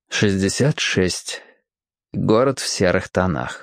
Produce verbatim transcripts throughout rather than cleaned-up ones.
шестьдесят шесть. Город в серых тонах.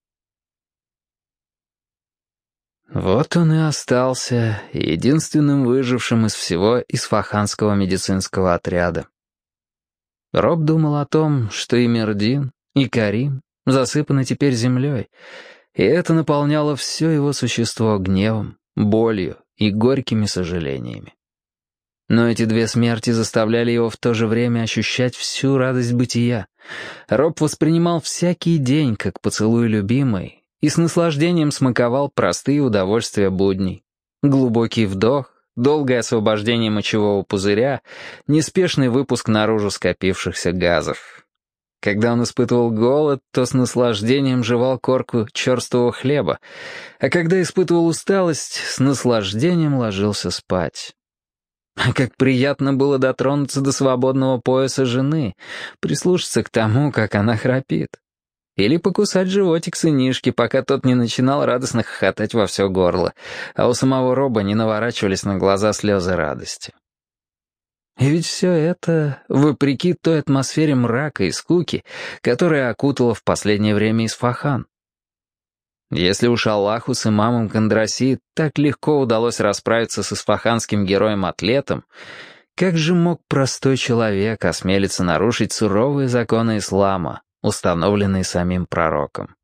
Вот он и остался единственным выжившим из всего исфаханского медицинского отряда. Роб думал о том, что и Мердин, и Карим засыпаны теперь землей, и это наполняло все его существо гневом, болью и горькими сожалениями. Но эти две смерти заставляли его в то же время ощущать всю радость бытия. Роб воспринимал всякий день как поцелуй любимой и с наслаждением смаковал простые удовольствия будней. Глубокий вдох, долгое освобождение мочевого пузыря, неспешный выпуск наружу скопившихся газов. Когда он испытывал голод, то с наслаждением жевал корку черствого хлеба, а когда испытывал усталость, с наслаждением ложился спать. А как приятно было дотронуться до свободного пояса жены, прислушаться к тому, как она храпит. Или покусать животик сынишки, пока тот не начинал радостно хохотать во все горло, а у самого Роба не наворачивались на глаза слезы радости. И ведь все это вопреки той атмосфере мрака и скуки, которая окутала в последнее время Исфахан. Если уж Аллаху с имамом Кондраси так легко удалось расправиться с исфаханским героем-атлетом, как же мог простой человек осмелиться нарушить суровые законы ислама, установленные самим пророком?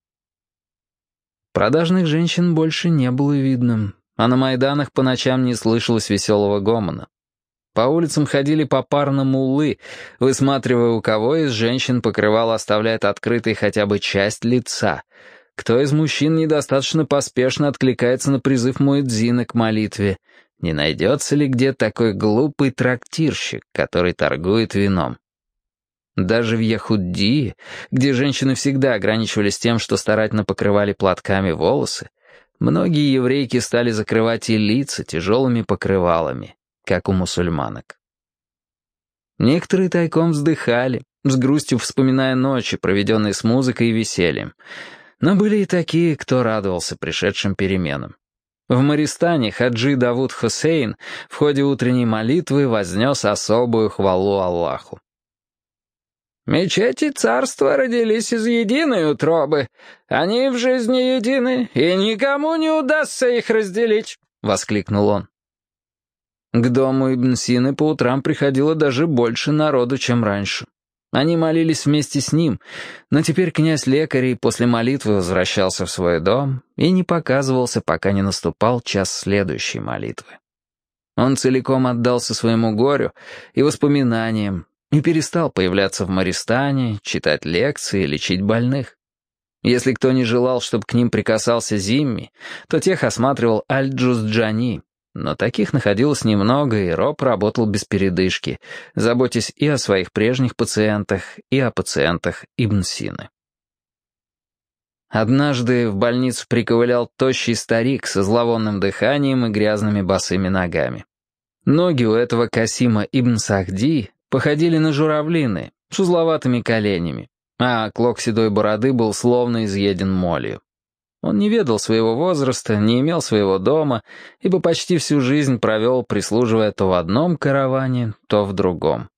Продажных женщин больше не было видно, а на майданах по ночам не слышалось веселого гомона. По улицам ходили попарно муллы, высматривая, у кого из женщин покрывало оставляет открытой хотя бы часть лица, кто из мужчин недостаточно поспешно откликается на призыв муэдзина к молитве, не найдется ли где такой глупый трактирщик, который торгует вином. Даже в Яхудии, где женщины всегда ограничивались тем, что старательно покрывали платками волосы, многие еврейки стали закрывать и лица тяжелыми покрывалами, как у мусульманок. Некоторые тайком вздыхали, с грустью вспоминая ночи, проведенные с музыкой и весельем. Но были и такие, кто радовался пришедшим переменам. В Мористане хаджи Давуд Хусейн в ходе утренней молитвы вознес особую хвалу Аллаху. «Мечети царства родились из единой утробы. Они в жизни едины, и никому не удастся их разделить», — воскликнул он. К дому Ибн Сины по утрам приходило даже больше народу, чем раньше. Они молились вместе с ним, но теперь князь лекарей после молитвы возвращался в свой дом и не показывался, пока не наступал час следующей молитвы. Он целиком отдался своему горю и воспоминаниям и перестал появляться в Мористане, читать лекции и лечить больных. Если кто не желал, чтобы к ним прикасался Зимми, то тех осматривал Аль-Джузджани. Но таких находилось немного, и Роб работал без передышки, заботясь и о своих прежних пациентах, и о пациентах Ибн Сины. Однажды в больницу приковылял тощий старик со зловонным дыханием и грязными босыми ногами. Ноги у этого Касима Ибн Сахди походили на журавлины, с узловатыми коленями, а клок седой бороды был словно изъеден молью. Он не ведал своего возраста, не имел своего дома, ибо почти всю жизнь провел, прислуживая то в одном караване, то в другом.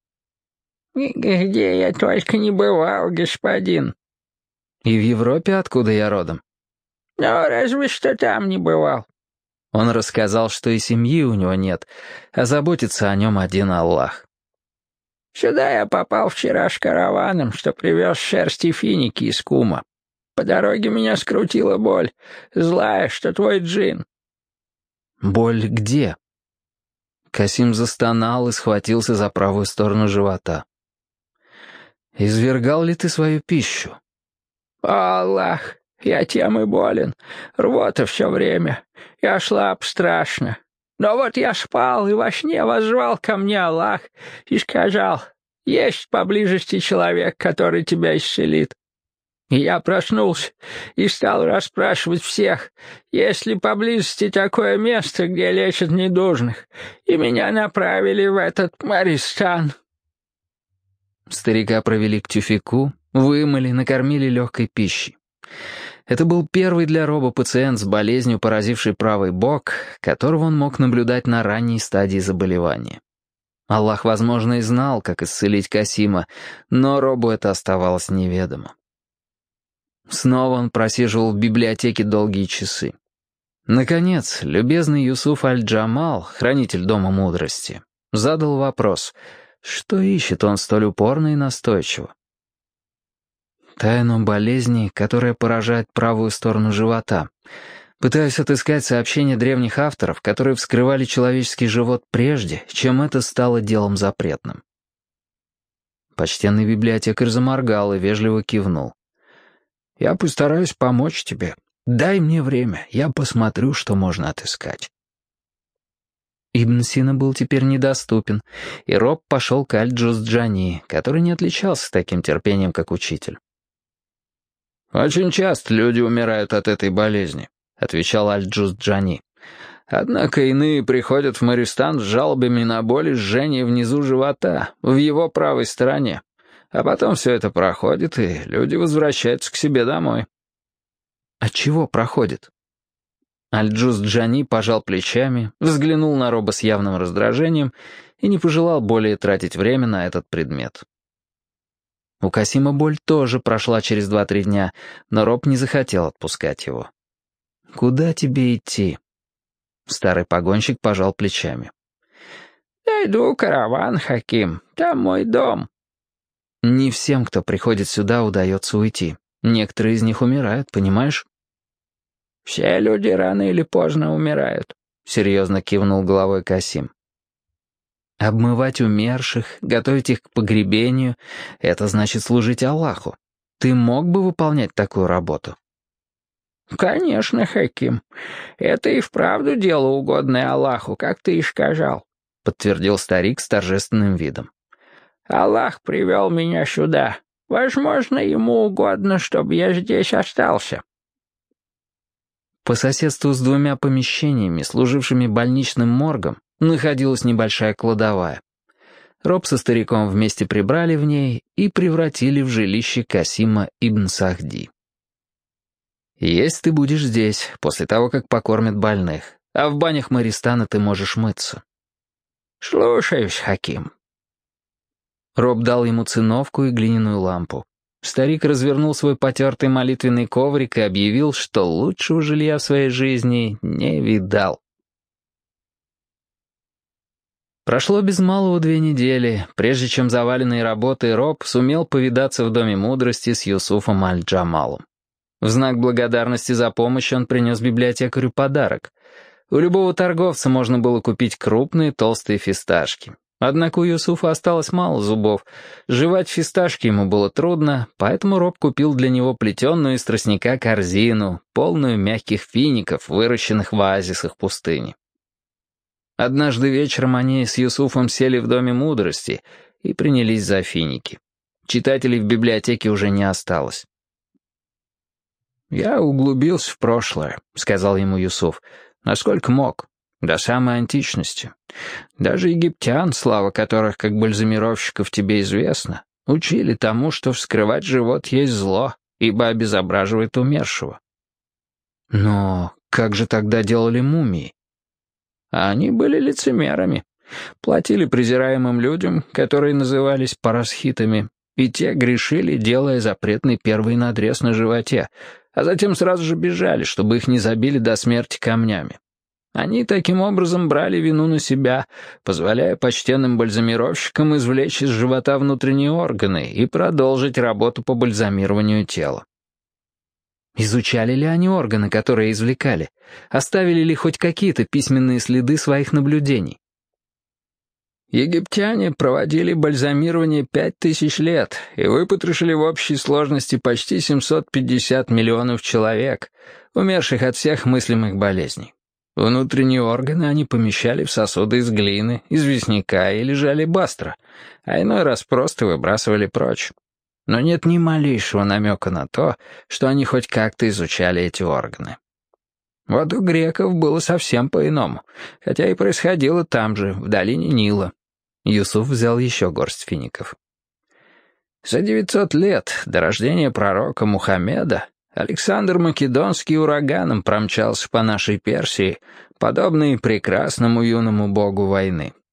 «Где я только не бывал, господин». «И в Европе, откуда я родом?» «Ну, разве что там не бывал». Он рассказал, что и семьи у него нет, а заботится о нем один Аллах. «Сюда я попал вчера с караваном, что привез шерсти финики из Кума. По дороге меня скрутила боль, злая, что твой джин». «Боль где?» Касим застонал и схватился за правую сторону живота. «Извергал ли ты свою пищу?» «О, Аллах, я тем и болен. Рвота все время. Я слаб страшно. Но вот я спал, и во сне воззвал ко мне Аллах и сказал, есть поблизости человек, который тебя исцелит. И я проснулся и стал расспрашивать всех, есть ли поблизости такое место, где лечат недужных, и меня направили в этот Мористан». Старика провели к тюфяку, вымыли, накормили легкой пищей. Это был первый для Роба пациент с болезнью, поразившей правый бок, которого он мог наблюдать на ранней стадии заболевания. Аллах, возможно, и знал, как исцелить Касима, но Робу это оставалось неведомо. Снова он просиживал в библиотеке долгие часы. Наконец, любезный Юсуф Аль-Джамал, хранитель Дома Мудрости, задал вопрос, что ищет он столь упорно и настойчиво. «Тайну болезни, которая поражает правую сторону живота. Пытаюсь отыскать сообщения древних авторов, которые вскрывали человеческий живот прежде, чем это стало делом запретным». Почтенный библиотекарь заморгал и вежливо кивнул. «Я постараюсь помочь тебе. Дай мне время, я посмотрю, что можно отыскать». Ибн Сина был теперь недоступен, и Роб пошел к Аль-Джузджани, который не отличался таким терпением, как учитель. «Очень часто люди умирают от этой болезни», — отвечал Аль-Джузджани. «Однако иные приходят в Мористан с жалобами на боль и жжение внизу живота, в его правой стороне. А потом все это проходит, и люди возвращаются к себе домой». «От чего проходит?» Аль-Джузджани пожал плечами, взглянул на Роба с явным раздражением и не пожелал более тратить время на этот предмет. У Касима боль тоже прошла через два-три дня, но Роб не захотел отпускать его. «Куда тебе идти?» Старый погонщик пожал плечами. «Я иду в караван, Хаким, там мой дом». «Не всем, кто приходит сюда, удается уйти. Некоторые из них умирают, понимаешь?» «Все люди рано или поздно умирают», — серьезно кивнул головой Касим. «Обмывать умерших, готовить их к погребению — это значит служить Аллаху. Ты мог бы выполнять такую работу?» «Конечно, Хаким. Это и вправду дело, угодное Аллаху, как ты и сказал», — подтвердил старик с торжественным видом. «Аллах привел меня сюда. Возможно, ему угодно, чтобы я здесь остался». По соседству с двумя помещениями, служившими больничным моргом, находилась небольшая кладовая. Роб со стариком вместе прибрали в ней и превратили в жилище Касима ибн Сахди. «Есть ты будешь здесь, после того, как покормят больных, а в банях Мористана ты можешь мыться». «Слушаюсь, Хаким». Роб дал ему циновку и глиняную лампу. Старик развернул свой потертый молитвенный коврик и объявил, что лучшего жилья в своей жизни не видал. Прошло без малого две недели, прежде чем заваленный работой Роб сумел повидаться в Доме Мудрости с Юсуфом Аль-Джамалом. В знак благодарности за помощь он принес библиотекарю подарок. У любого торговца можно было купить крупные толстые фисташки. Однако у Юсуфа осталось мало зубов. Жевать фисташки ему было трудно, поэтому Роб купил для него плетеную из тростника корзину, полную мягких фиников, выращенных в оазисах пустыни. Однажды вечером они с Юсуфом сели в Доме Мудрости и принялись за финики. Читателей в библиотеке уже не осталось. «Я углубился в прошлое», — сказал ему Юсуф, — «насколько мог, до самой античности. Даже египтян, слава которых как бальзамировщиков тебе известна, учили тому, что вскрывать живот есть зло, ибо обезображивает умершего». «Но как же тогда делали мумии?» «Они были лицемерами, платили презираемым людям, которые назывались парасхитами, и те грешили, делая запретный первый надрез на животе, а затем сразу же бежали, чтобы их не забили до смерти камнями. Они таким образом брали вину на себя, позволяя почтенным бальзамировщикам извлечь из живота внутренние органы и продолжить работу по бальзамированию тела. Изучали ли они органы, которые извлекали? Оставили ли хоть какие-то письменные следы своих наблюдений? Египтяне проводили бальзамирование пять тысяч лет и выпотрошили в общей сложности почти семьсот пятьдесят миллионов человек, умерших от всех мыслимых болезней. Внутренние органы они помещали в сосуды из глины, известняка или жалебастра, а иной раз просто выбрасывали прочь. Но нет ни малейшего намека на то, что они хоть как-то изучали эти органы. Вот у греков было совсем по-иному, хотя и происходило там же, в долине Нила. Юсуф взял еще горсть фиников. За девятьсот лет до рождения пророка Мухаммеда Александр Македонский ураганом промчался по нашей Персии, подобный прекрасному юному богу войны.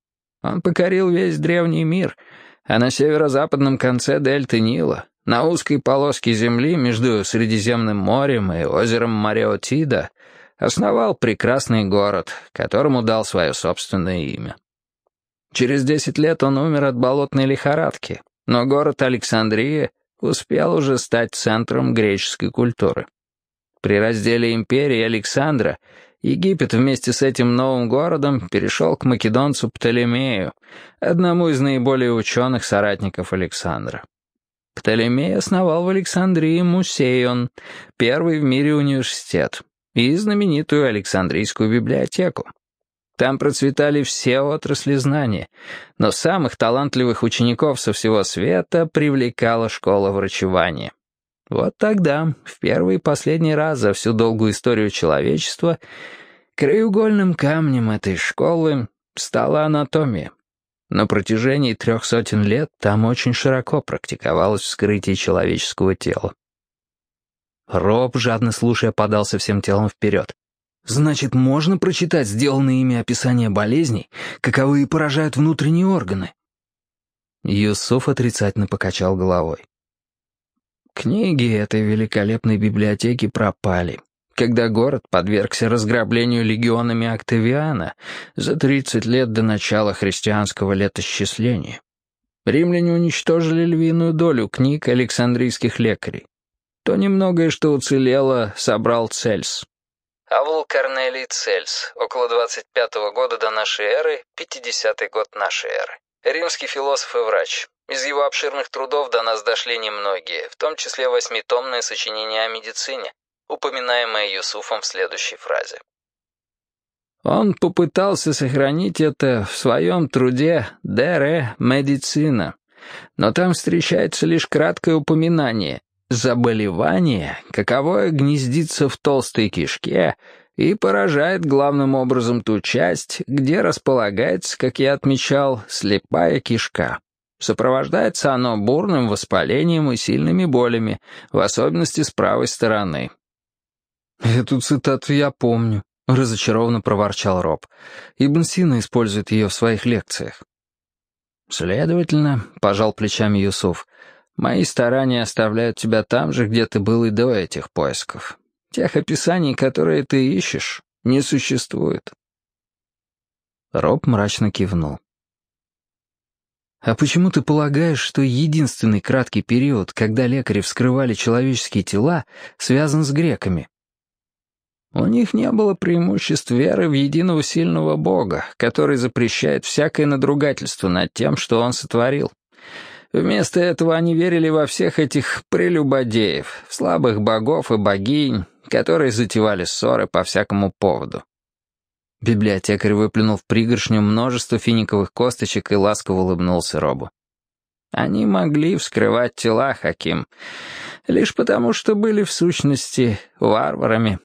Он покорил весь древний мир, а на северо-западном конце дельты Нила, на узкой полоске земли между Средиземным морем и озером Мареотида, основал прекрасный город, которому дал свое собственное имя. Через десять лет он умер от болотной лихорадки, но город Александрия успел уже стать центром греческой культуры. При разделе империи Александра Египет вместе с этим новым городом перешел к македонцу Птолемею, одному из наиболее ученых соратников Александра. Птолемей основал в Александрии Мусейон, первый в мире университет, и знаменитую Александрийскую библиотеку. Там процветали все отрасли знания, но самых талантливых учеников со всего света привлекала школа врачевания. Вот тогда, в первый и последний раз за всю долгую историю человечества, краеугольным камнем этой школы стала анатомия. На протяжении трех сотен лет там очень широко практиковалось вскрытие человеческого тела. Роб, жадно слушая, подался всем телом вперед. «Значит, можно прочитать сделанные ими описания болезней, каковые поражают внутренние органы?» Юсуф отрицательно покачал головой. Книги этой великолепной библиотеки пропали, когда город подвергся разграблению легионами Октавиана за тридцать лет до начала христианского летосчисления. Римляне уничтожили львиную долю книг александрийских лекарей. То немногое, что уцелело, собрал Цельс. Авл Корнелий Цельс, около двадцать пятого года до нашей эры, пятидесятый год нашей эры. Римский философ и врач. Из его обширных трудов до нас дошли немногие, в том числе восьмитомное сочинение о медицине, упоминаемое Юсуфом в следующей фразе. Он попытался сохранить это в своем труде «De Re Medicina», но там встречается лишь краткое упоминание «заболевание, каковое гнездится в толстой кишке и поражает главным образом ту часть, где располагается, как я отмечал, слепая кишка». Сопровождается оно бурным воспалением и сильными болями, в особенности с правой стороны. «Эту цитату я помню», — разочарованно проворчал Роб. «Ибн Сина использует ее в своих лекциях». «Следовательно», — пожал плечами Юсуф, — «мои старания оставляют тебя там же, где ты был и до этих поисков. Тех описаний, которые ты ищешь, не существует». Роб мрачно кивнул. «А почему ты полагаешь, что единственный краткий период, когда лекари вскрывали человеческие тела, связан с греками?» «У них не было преимуществ веры в единого сильного Бога, который запрещает всякое надругательство над тем, что он сотворил. Вместо этого они верили во всех этих прелюбодеев, в слабых богов и богинь, которые затевали ссоры по всякому поводу». Библиотекарь выплюнул в пригоршню множество финиковых косточек и ласково улыбнулся Робу. «Они могли вскрывать тела, Хаким, лишь потому, что были в сущности варварами,